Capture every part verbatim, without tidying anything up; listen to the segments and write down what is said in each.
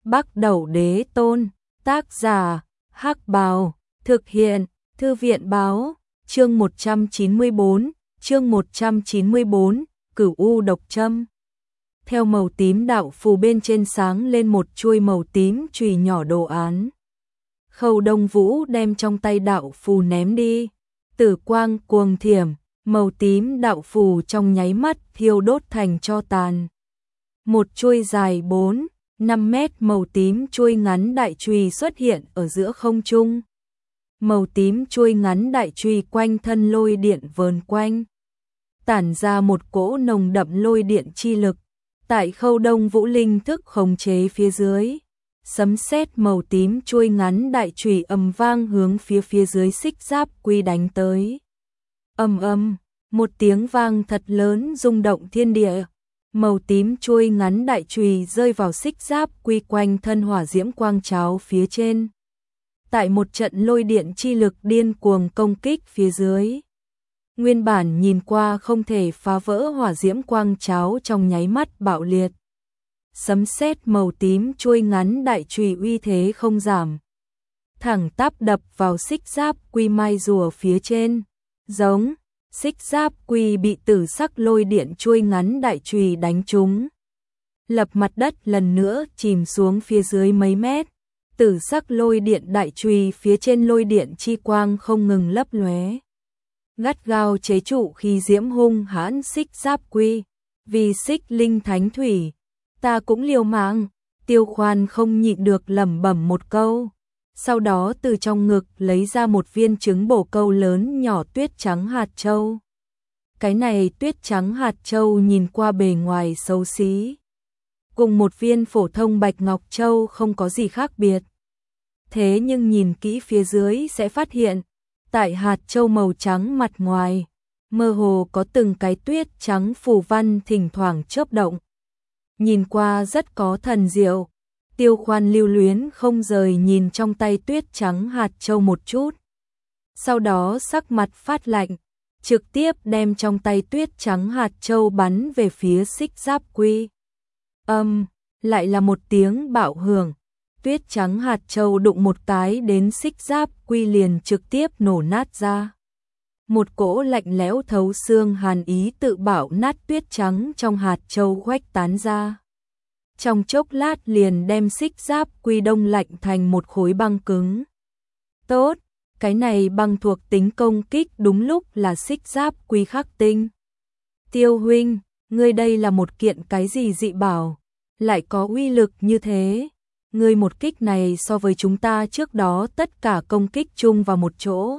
Bắc Đẩu Đế Tôn, tác giả, Hắc Bào, thực hiện, Thư viện Báo, chương một trăm chín mươi bốn, chương một trăm chín mươi bốn, Cửu U độc châm. Theo màu tím đạo phù bên trên sáng lên một chuôi màu tím chùy nhỏ đồ án. Khâu Đông Vũ đem trong tay đạo phù ném đi, tử quang cuồng thiểm, màu tím đạo phù trong nháy mắt thiêu đốt thành tro tàn. Một chuôi dài bốn, năm mét màu tím chuôi ngắn đại chùy xuất hiện ở giữa không trung. Màu tím chuôi ngắn đại chùy quanh thân lôi điện vờn quanh, tản ra một cỗ nồng đậm lôi điện chi lực. Tại Khâu Đông Vũ linh thức khống chế phía dưới, sấm sét màu tím chuôi ngắn đại chùy ầm vang hướng phía phía dưới Xích Giáp Quy đánh tới. Ầm ầm, một tiếng vang thật lớn rung động thiên địa. Màu tím chuôi ngắn đại chùy rơi vào Xích Giáp Quy quanh thân hỏa diễm quang cháo phía trên. Tại một trận lôi điện chi lực điên cuồng công kích phía dưới, nguyên bản nhìn qua không thể phá vỡ hỏa diễm quang cháo trong nháy mắt bạo liệt. Sấm sét màu tím chuôi ngắn đại chùy uy thế không giảm, thẳng tắp đập vào Xích Giáp Quy mai rùa phía trên. Giống, Xích Giáp Quy bị tử sắc lôi điện chuôi ngắn đại chùy đánh trúng, lập mặt đất lần nữa chìm xuống phía dưới mấy mét. Tử sắc lôi điện đại chùy phía trên lôi điện chi quang không ngừng lấp lóe, gắt gao chế trụ khi diễm hung hãn Xích Giáp Quy. Vì Xích Linh Thánh Thủy, ta cũng liều mạng. Tiêu Khoan không nhịn được lẩm bẩm một câu, sau đó từ trong ngực lấy ra một viên trứng bổ câu lớn nhỏ tuyết trắng hạt châu. Cái này tuyết trắng hạt châu nhìn qua bề ngoài xấu xí, cùng một viên phổ thông bạch ngọc châu không có gì khác biệt. Thế nhưng nhìn kỹ phía dưới sẽ phát hiện, tại hạt châu màu trắng mặt ngoài, mơ hồ có từng cái tuyết trắng phù văn thỉnh thoảng chớp động. Nhìn qua rất có thần diệu. Tiêu Khoan lưu luyến không rời nhìn trong tay tuyết trắng hạt châu một chút. Sau đó sắc mặt phát lạnh, trực tiếp đem trong tay tuyết trắng hạt châu bắn về phía Xích Giáp Quy. Âm, um, lại là một tiếng bạo hưởng. Tuyết trắng hạt châu đụng một cái đến Xích Giáp Quy liền trực tiếp nổ nát ra. Một cỗ lạnh lẽo thấu xương hàn ý tự bạo nát tuyết trắng trong hạt châu khuếch tán ra. Trong chốc lát liền đem Xích Giáp Quy đông lạnh thành một khối băng cứng. Tốt, cái này băng thuộc tính công kích đúng lúc là Xích Giáp Quy khắc tinh. Tiêu huynh, ngươi đây là một kiện cái gì dị bảo, lại có uy lực như thế? Ngươi một kích này so với chúng ta trước đó tất cả công kích chung vào một chỗ,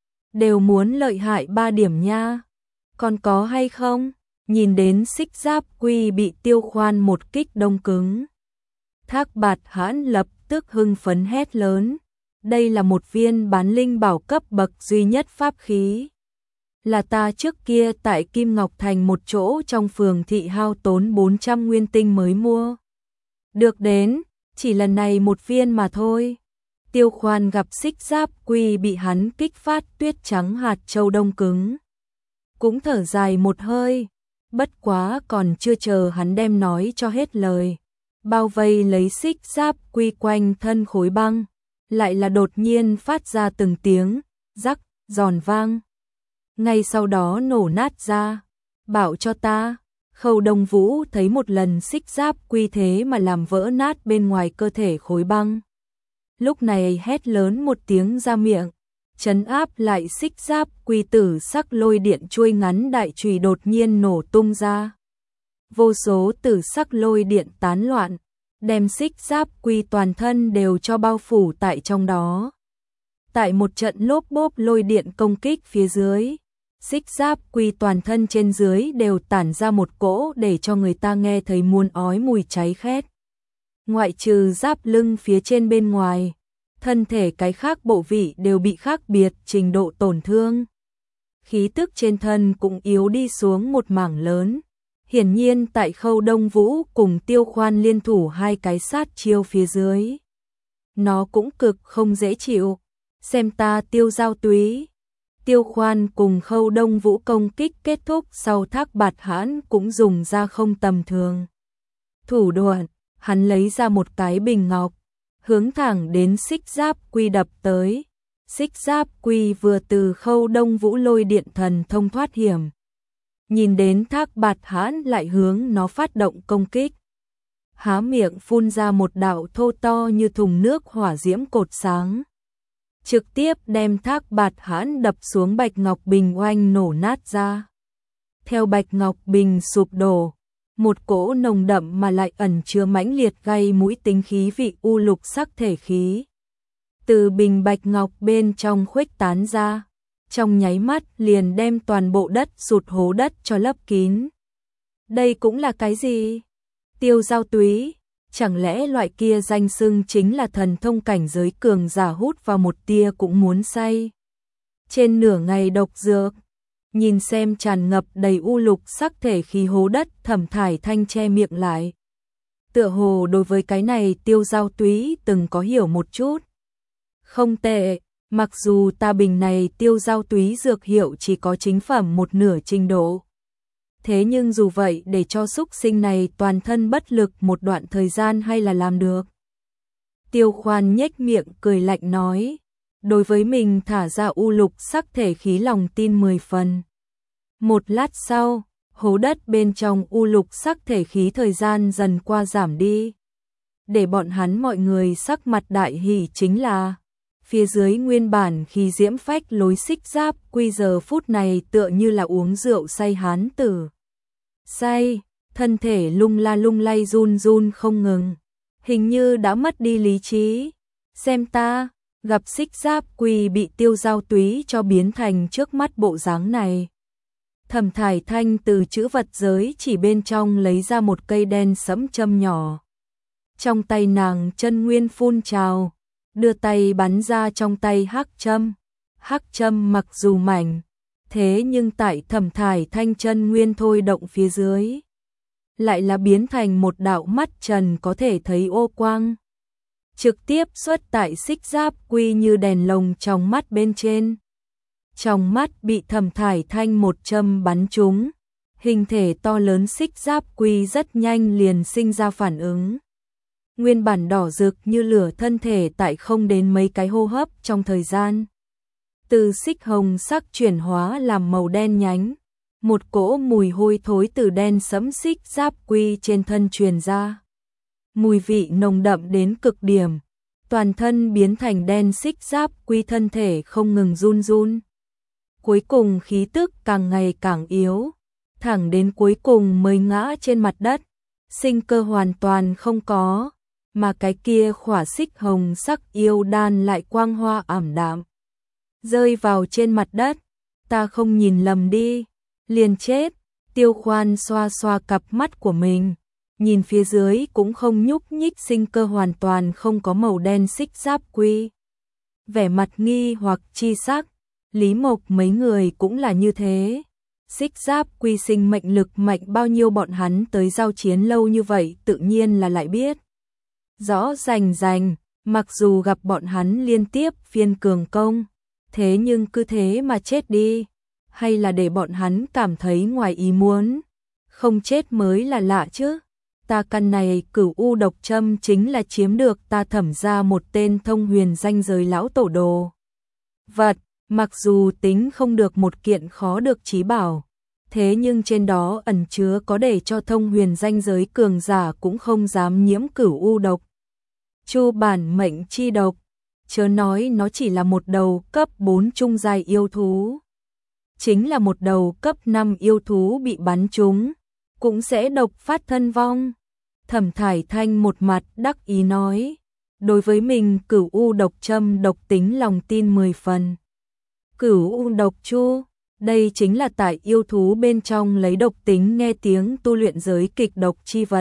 đều muốn lợi hại ba điểm nha. Còn có hay không? Nhìn đến Xích Giáp Quy bị Tiêu Khoan một kích đông cứng, Thác Bạt Hãn lập tức hưng phấn hét lớn. Đây là một viên bán linh bảo cấp bậc duy nhất pháp khí, là ta trước kia tại Kim Ngọc Thành một chỗ trong phường thị hao tốn bốn trăm nguyên tinh mới mua được đến, chỉ lần này một viên mà thôi. Tiêu Khoan gặp Xích Giáp Quy bị hắn kích phát tuyết trắng hạt châu đông cứng, cũng thở dài một hơi. Bất quá còn chưa chờ hắn đem nói cho hết lời, bao vây lấy Xích Giáp Quy quanh thân khối băng, lại là đột nhiên phát ra từng tiếng rắc giòn vang, ngay sau đó nổ nát ra. Bảo cho ta. Khâu Đông Vũ thấy một lần Xích Giáp Quy thế mà làm vỡ nát bên ngoài cơ thể khối băng, lúc này hét lớn một tiếng ra miệng, trấn áp lại Xích Giáp Quy. Tử sắc lôi điện chuôi ngắn đại chùy đột nhiên nổ tung ra, vô số tử sắc lôi điện tán loạn, đem Xích Giáp Quy toàn thân đều cho bao phủ tại trong đó. Tại một trận lốp bốp lôi điện công kích phía dưới, Xích Giáp Quy toàn thân trên dưới đều tản ra một cỗ để cho người ta nghe thấy muốn ói mùi cháy khét. Ngoại trừ giáp lưng phía trên bên ngoài, thân thể cái khác bộ vị đều bị khác biệt trình độ tổn thương. Khí tức trên thân cũng yếu đi xuống một mảng lớn. Hiển nhiên tại Khâu Đông Vũ cùng Tiêu Khoan liên thủ hai cái sát chiêu phía dưới, nó cũng cực không dễ chịu. Xem ta Tiêu Giao Túy. Tiêu Khoan cùng Khâu Đông Vũ công kích kết thúc sau, Thác Bạt Hãn cũng dùng ra không tầm thường thủ đoạn, hắn lấy ra một cái bình ngọc, hướng thẳng đến Xích Giáp Quy đập tới. Xích Giáp Quy vừa từ Khâu Đông Vũ lôi điện thần thông thoát hiểm, nhìn đến Thác Bạt Hãn lại hướng nó phát động công kích, há miệng phun ra một đạo thô to như thùng nước hỏa diễm cột sáng, trực tiếp đem Thác Bạt Hãn đập xuống bạch ngọc bình oanh nổ nát ra. Theo bạch ngọc bình sụp đổ, một cỗ nồng đậm mà lại ẩn chứa mãnh liệt gây mũi tính khí vị u lục sắc thể khí từ bình bạch ngọc bên trong khuếch tán ra, trong nháy mắt liền đem toàn bộ đất sụt hố đất cho lấp kín. Đây cũng là cái gì? Tiêu giao túy, chẳng lẽ loại kia danh xưng chính là thần thông cảnh giới cường giả hút vào một tia cũng muốn say. Trên nửa ngày độc dược, nhìn xem tràn ngập đầy u lục sắc thể khí hố đất, Thẩm Thải Thanh che miệng lại. Tựa hồ đối với cái này tiêu giao túy từng có hiểu một chút. Không tệ, mặc dù ta bình này tiêu giao túy dược hiệu chỉ có chính phẩm một nửa trình độ. Thế nhưng dù vậy để cho xúc sinh này toàn thân bất lực một đoạn thời gian hay là làm được. Tiêu Khoan nhếch miệng cười lạnh nói, đối với mình thả ra u lục sắc thể khí lòng tin mười phần. Một lát sau, hố đất bên trong u lục sắc thể khí thời gian dần qua giảm đi. Để bọn hắn mọi người sắc mặt đại hỉ chính là phía dưới nguyên bản khi diễm phách lối Xích Giáp Quy giờ phút này tựa như là uống rượu say hán tử. Say, thân thể lung la lung lay run run không ngừng, hình như đã mất đi lý trí. Xem ta, gặp Xích Giáp Quy bị tiêu giao túy cho biến thành trước mắt bộ dáng này. Thẩm Thải Thanh từ chữ vật giới chỉ bên trong lấy ra một cây đen sẫm châm nhỏ. Trong tay nàng chân nguyên phun trào, đưa tay bắn ra trong tay hắc châm. Hắc châm mặc dù mảnh, thế nhưng tại Thẩm Thải Thanh chân nguyên thôi động phía dưới, lại là biến thành một đạo mắt trần có thể thấy ô quang. Trực tiếp xuất tại Xích Giáp Quy như đèn lồng trong mắt bên trên. Trong mắt bị Thẩm Thải Thanh một châm bắn trúng, hình thể to lớn Xích Giáp Quy rất nhanh liền sinh ra phản ứng. Nguyên bản đỏ rực như lửa thân thể tại không đến mấy cái hô hấp trong thời gian, từ xích hồng sắc chuyển hóa làm màu đen nhánh. Một cỗ mùi hôi thối từ đen sẫm Xích Giáp Quy trên thân truyền ra. Mùi vị nồng đậm đến cực điểm, toàn thân biến thành đen Xích Giáp Quy thân thể không ngừng run run. Cuối cùng khí tức càng ngày càng yếu, thẳng đến cuối cùng mới ngã trên mặt đất, sinh cơ hoàn toàn không có, mà cái kia khỏa xích hồng sắc yêu đan lại quang hoa ảm đạm, rơi vào trên mặt đất. Ta không nhìn lầm đi, liền chết. Tiêu Khoan xoa xoa cặp mắt của mình, nhìn phía dưới cũng không nhúc nhích sinh cơ hoàn toàn không có màu đen Xích Giáp Quy. Vẻ mặt nghi hoặc chi sắc, Lý Mộc mấy người cũng là như thế. Xích Giáp Quy sinh mệnh lực mạnh bao nhiêu bọn hắn tới giao chiến lâu như vậy tự nhiên là lại biết. Rõ rành rành, mặc dù gặp bọn hắn liên tiếp phiên cường công, thế nhưng cứ thế mà chết đi, hay là để bọn hắn cảm thấy ngoài ý muốn, không chết mới là lạ chứ. Ta căn này Cửu U độc châm chính là chiếm được ta Thẩm ra một tên thông huyền danh giới lão tổ đồ vật, mặc dù tính không được một kiện khó được chí bảo, thế nhưng trên đó ẩn chứa có để cho thông huyền danh giới cường giả cũng không dám nhiễm Cửu U độc chu bản mệnh chi độc, chớ nói nó chỉ là một đầu cấp bốn trung giai yêu thú. Chính là một đầu cấp năm yêu thú bị bắn trúng, cũng sẽ độc phát thân vong. Thẩm Thải Thanh một mặt đắc ý nói, đối với mình Cửu U độc châm độc tính lòng tin mười phần. Cửu U độc chu, đây chính là tại yêu thú bên trong lấy độc tính nghe tiếng tu luyện giới kịch độc chi vật.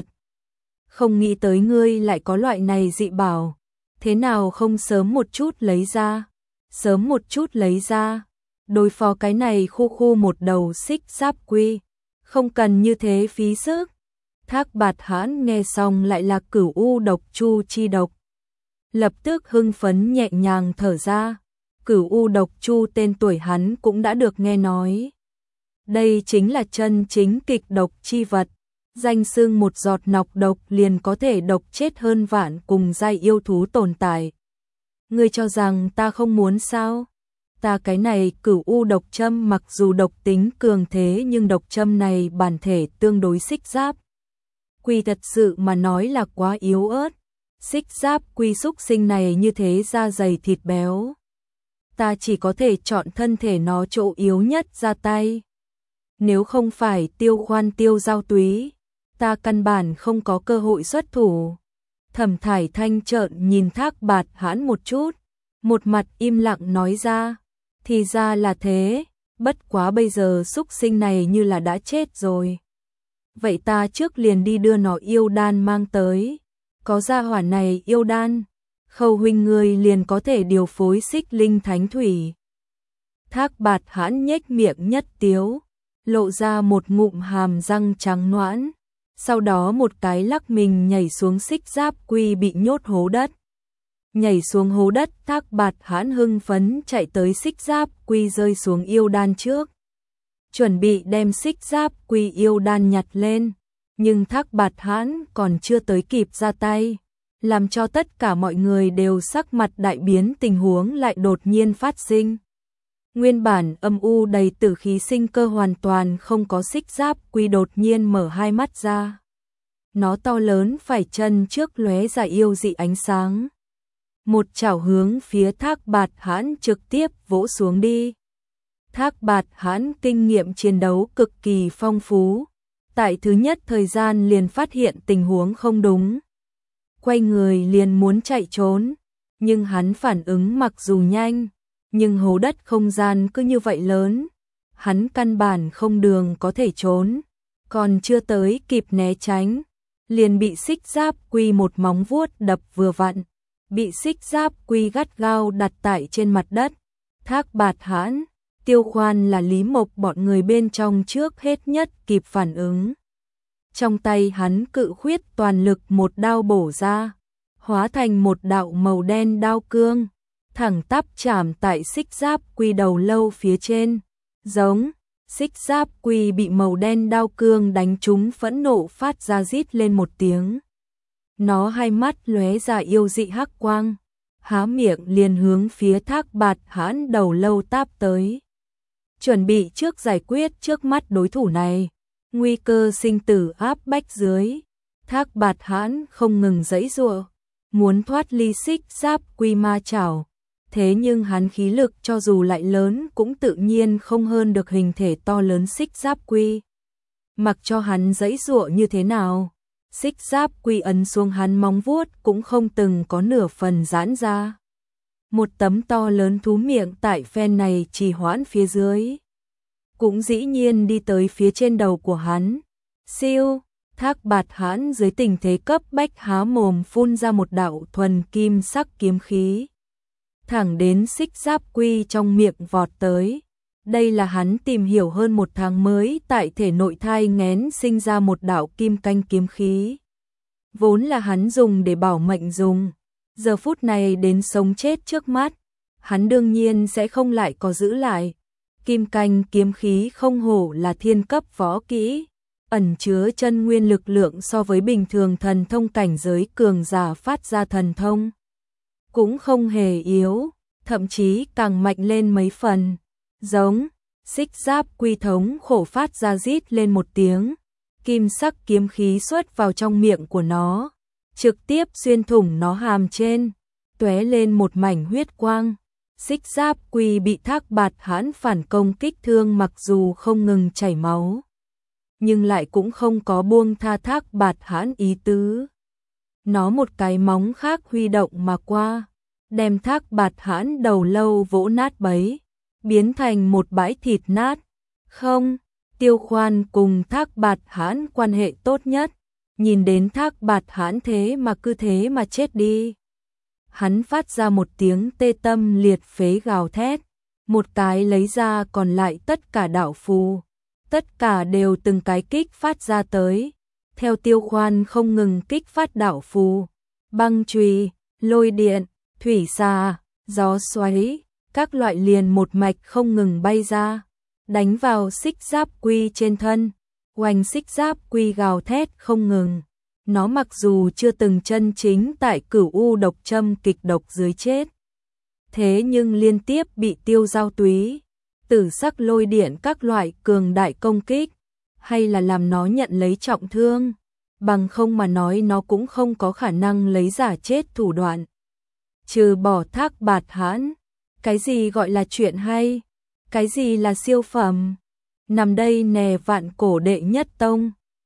Không nghĩ tới ngươi lại có loại này dị bảo, thế nào không sớm một chút lấy ra, sớm một chút lấy ra, đối phó cái này khu khu một đầu Xích Giáp Quy, không cần như thế phí sức. Thác Bạt Hãn nghe xong lại là Cửu U độc chu chi độc, lập tức hưng phấn nhẹ nhàng thở ra. Cửu U độc chu tên tuổi hắn cũng đã được nghe nói, đây chính là chân chính kịch độc chi vật, Danh xưng một giọt nọc độc liền có thể độc chết hơn vạn cùng giai yêu thú tồn tại. Ngươi cho rằng ta không muốn sao? Ta cái này cửu u độc châm mặc dù độc tính cường thế nhưng độc châm này bản thể tương đối xích giáp. Quy thật sự mà nói là quá yếu ớt. Xích giáp quy xúc sinh này như thế da dày thịt béo. Ta chỉ có thể chọn thân thể nó chỗ yếu nhất ra tay. Nếu không phải Tiêu Khoan Tiêu Giao Túy, ta căn bản không có cơ hội xuất thủ. Thẩm Thải Thanh trợn nhìn Thác Bạt Hãn một chút, một mặt im lặng nói ra, thì ra là thế, bất quá bây giờ xúc sinh này như là đã chết rồi. Vậy ta trước liền đi đưa nó yêu đan mang tới, có gia hỏa này yêu đan, Khâu huynh ngươi liền có thể điều phối xích linh thánh thủy. Thác Bạt Hãn nhếch miệng nhất tiếu, lộ ra một ngụm hàm răng trắng nõn, sau đó một cái lắc mình nhảy xuống xích giáp quy bị nhốt hố đất. Nhảy xuống hố đất, Thác Bạt Hãn hưng phấn chạy tới xích giáp quy rơi xuống yêu đan trước. Chuẩn bị đem xích giáp quy yêu đan nhặt lên, nhưng Thác Bạt Hãn còn chưa tới kịp ra tay, làm cho tất cả mọi người đều sắc mặt đại biến, tình huống lại đột nhiên phát sinh. Nguyên bản âm u đầy tử khí sinh cơ hoàn toàn không có xích giáp quy đột nhiên mở hai mắt ra. Nó to lớn phải chân trước lóe ra yêu dị ánh sáng. Một chảo hướng phía Thác Bạt Hãn trực tiếp vỗ xuống đi. Thác Bạt Hãn kinh nghiệm chiến đấu cực kỳ phong phú. Tại thứ nhất thời gian liền phát hiện tình huống không đúng. Quay người liền muốn chạy trốn. Nhưng hắn phản ứng mặc dù nhanh, nhưng hố đất không gian cứ như vậy lớn. Hắn căn bản không đường có thể trốn. Còn chưa tới kịp né tránh, liền bị xích giáp quy một móng vuốt đập vừa vặn. Bị xích giáp quy gắt gao đặt tại trên mặt đất. Thác Bạt Hãn, Tiêu Khoan là Lý Mộc bọn người bên trong trước hết nhất kịp phản ứng. Trong tay hắn cự khuyết toàn lực một đao bổ ra, hóa thành một đạo màu đen đao cương, thẳng tắp chạm tại xích giáp quy đầu lâu phía trên. Giống, xích giáp quy bị màu đen đao cương đánh trúng phẫn nộ phát ra rít lên một tiếng. Nó hai mắt lóe ra yêu dị hắc quang, há miệng liền hướng phía Thác Bạt Hãn đầu lâu táp tới. Chuẩn bị trước giải quyết trước mắt đối thủ này, nguy cơ sinh tử áp bách dưới, Thác Bạt Hãn không ngừng giãy giụa, muốn thoát ly xích giáp quy ma chảo. Thế nhưng hắn khí lực cho dù lại lớn cũng tự nhiên không hơn được hình thể to lớn xích giáp quy. Mặc cho hắn giãy giụa như thế nào, xích giáp quy ấn xuống hắn móng vuốt cũng không từng có nửa phần giãn ra. Một tấm to lớn thú miệng tại phen này trì hoãn phía dưới, cũng dĩ nhiên đi tới phía trên đầu của hắn. Siêu, Thác Bạt Hãn dưới tình thế cấp bách há mồm phun ra một đạo thuần kim sắc kiếm khí, thẳng đến xích giáp quy trong miệng vọt tới. Đây là hắn tìm hiểu hơn một tháng mới tại thể nội thai nghén sinh ra một đạo kim canh kiếm khí. Vốn là hắn dùng để bảo mệnh dùng. Giờ phút này đến sống chết trước mắt, hắn đương nhiên sẽ không lại có giữ lại. Kim canh kiếm khí không hổ là thiên cấp võ kỹ, ẩn chứa chân nguyên lực lượng so với bình thường thần thông cảnh giới cường giả phát ra thần thông. Cũng không hề yếu, thậm chí càng mạnh lên mấy phần. Giống, xích giáp quy thống khổ phát ra rít lên một tiếng, kim sắc kiếm khí xuất vào trong miệng của nó, trực tiếp xuyên thủng nó hàm trên, tóe lên một mảnh huyết quang. Xích giáp quy bị Thác Bạt Hãn phản công kích thương mặc dù không ngừng chảy máu, nhưng lại cũng không có buông tha Thác Bạt Hãn ý tứ. Nó một cái móng khác huy động mà qua, đem Thác Bạt Hãn đầu lâu vỗ nát bấy, biến thành một bãi thịt nát. Không, Tiêu Khoan cùng Thác Bạt Hãn quan hệ tốt nhất, nhìn đến Thác Bạt Hãn thế mà cứ thế mà chết đi. Hắn phát ra một tiếng tê tâm liệt phế gào thét, một cái lấy ra còn lại tất cả đạo phù, tất cả đều từng cái kích phát ra tới. Theo Tiêu Khoan không ngừng kích phát đạo phù, băng chùy, lôi điện, thủy xà, gió xoáy, các loại liền một mạch không ngừng bay ra, đánh vào xích giáp quy trên thân. Oanh xích giáp quy gào thét không ngừng. Nó mặc dù chưa từng chân chính tại Cửu U độc châm kịch độc dưới chết, thế nhưng liên tiếp bị tiêu giao túy, tử sắc lôi điện các loại cường đại công kích, hay là làm nó nhận lấy trọng thương, bằng không mà nói nó cũng không có khả năng lấy giả chết thủ đoạn. Trừ bỏ Thác Bạt Hãn, cái gì gọi là chuyện hay, cái gì là siêu phẩm, nằm đây nè vạn cổ đệ nhất tông,